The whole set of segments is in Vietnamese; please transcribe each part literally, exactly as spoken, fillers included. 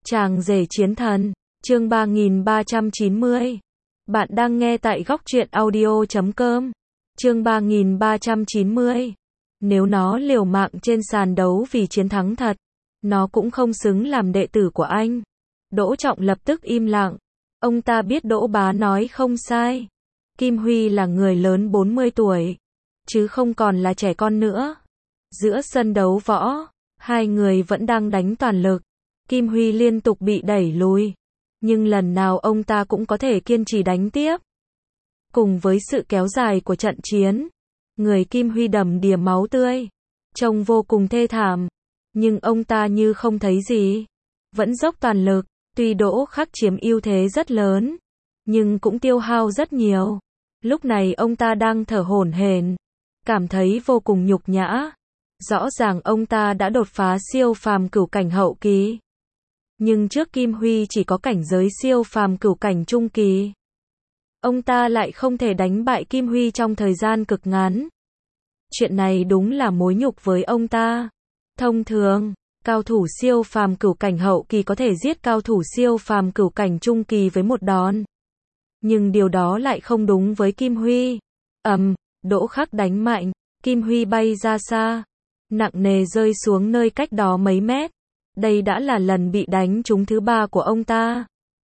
Chàng rể chiến thần, chương ba nghìn ba trăm chín mươi. Bạn đang nghe tại góc truyện audio chấm com. Chương ba nghìn ba trăm chín mươi. Nếu nó liều mạng trên sàn đấu vì chiến thắng thật, nó cũng không xứng làm đệ tử của anh. Đỗ Trọng lập tức im lặng. Ông ta biết Đỗ Bá nói không sai. Kim Huy là người lớn bốn mươi tuổi, chứ không còn là trẻ con nữa. Giữa sân đấu võ, hai người vẫn đang đánh toàn lực. Kim Huy liên tục bị đẩy lùi, nhưng lần nào ông ta cũng có thể kiên trì đánh tiếp. Cùng với sự kéo dài của trận chiến, người Kim Huy đầm đìa máu tươi, trông vô cùng thê thảm, nhưng ông ta như không thấy gì, vẫn dốc toàn lực. Tuy Đỗ Khắc chiếm ưu thế rất lớn, nhưng cũng tiêu hao rất nhiều. Lúc này ông ta đang thở hổn hển, cảm thấy vô cùng nhục nhã. Rõ ràng ông ta đã đột phá siêu phàm cửu cảnh hậu kỳ, nhưng trước Kim Huy chỉ có cảnh giới siêu phàm cửu cảnh trung kỳ. Ông ta lại không thể đánh bại Kim Huy trong thời gian cực ngắn. Chuyện này đúng là mối nhục với ông ta. Thông thường, cao thủ siêu phàm cửu cảnh hậu kỳ có thể giết cao thủ siêu phàm cửu cảnh trung kỳ với một đòn. Nhưng điều đó lại không đúng với Kim Huy. Ầm, Đỗ Khắc đánh mạnh, Kim Huy bay ra xa, nặng nề rơi xuống nơi cách đó mấy mét. Đây đã là lần bị đánh trúng thứ ba của ông ta.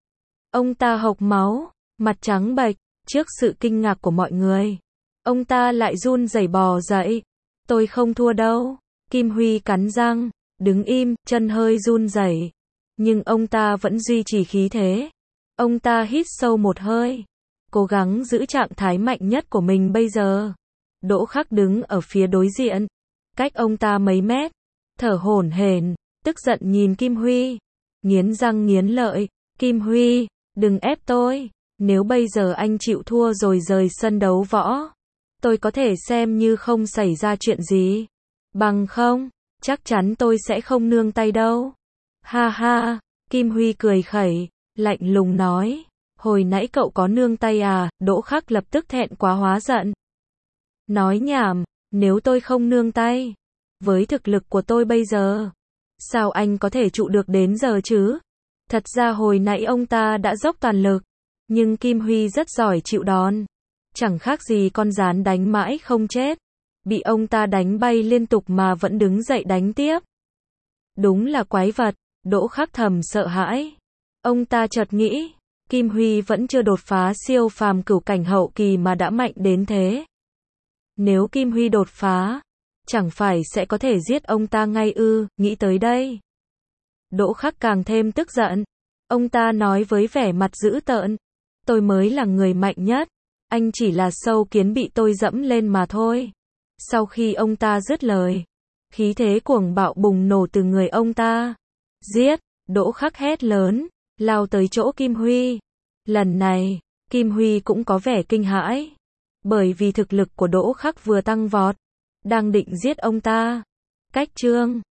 Ông ta hộc máu, mặt trắng bệch, trước sự kinh ngạc của mọi người. Ông ta lại run rẩy bò dậy. Tôi không thua đâu. Kim Huy cắn răng, đứng im, chân hơi run rẩy. Nhưng ông ta vẫn duy trì khí thế. Ông ta hít sâu một hơi, cố gắng giữ trạng thái mạnh nhất của mình bây giờ. Đỗ Khắc đứng ở phía đối diện, cách ông ta mấy mét, thở hổn hển, tức giận nhìn Kim Huy, nghiến răng nghiến lợi. Kim Huy, đừng ép tôi. Nếu bây giờ anh chịu thua rồi rời sân đấu võ, tôi có thể xem như không xảy ra chuyện gì. Bằng không, chắc chắn tôi sẽ không nương tay đâu. Ha ha, Kim Huy cười khẩy, lạnh lùng nói. Hồi nãy cậu có nương tay à? Đỗ Khắc lập tức thẹn quá hóa giận. Nói nhảm, nếu tôi không nương tay, với thực lực của tôi bây giờ, sao anh có thể trụ được đến giờ chứ? Thật ra hồi nãy ông ta đã dốc toàn lực, nhưng Kim Huy rất giỏi chịu đòn. Chẳng khác gì con gián đánh mãi không chết, bị ông ta đánh bay liên tục mà vẫn đứng dậy đánh tiếp. Đúng là quái vật, Đỗ Khắc thầm sợ hãi. Ông ta chợt nghĩ, Kim Huy vẫn chưa đột phá siêu phàm cửu cảnh hậu kỳ mà đã mạnh đến thế. Nếu Kim Huy đột phá, chẳng phải sẽ có thể giết ông ta ngay ư? Nghĩ tới đây, Đỗ Khắc càng thêm tức giận. Ông ta nói với vẻ mặt dữ tợn. Tôi mới là người mạnh nhất, anh chỉ là sâu kiến bị tôi dẫm lên mà thôi. Sau khi ông ta dứt lời, khí thế cuồng bạo bùng nổ từ người ông ta. Giết! Đỗ Khắc hét lớn, lao tới chỗ Kim Huy. Lần này, Kim Huy cũng có vẻ kinh hãi, bởi vì thực lực của Đỗ Khắc vừa tăng vọt, đang định giết ông ta. Cách chương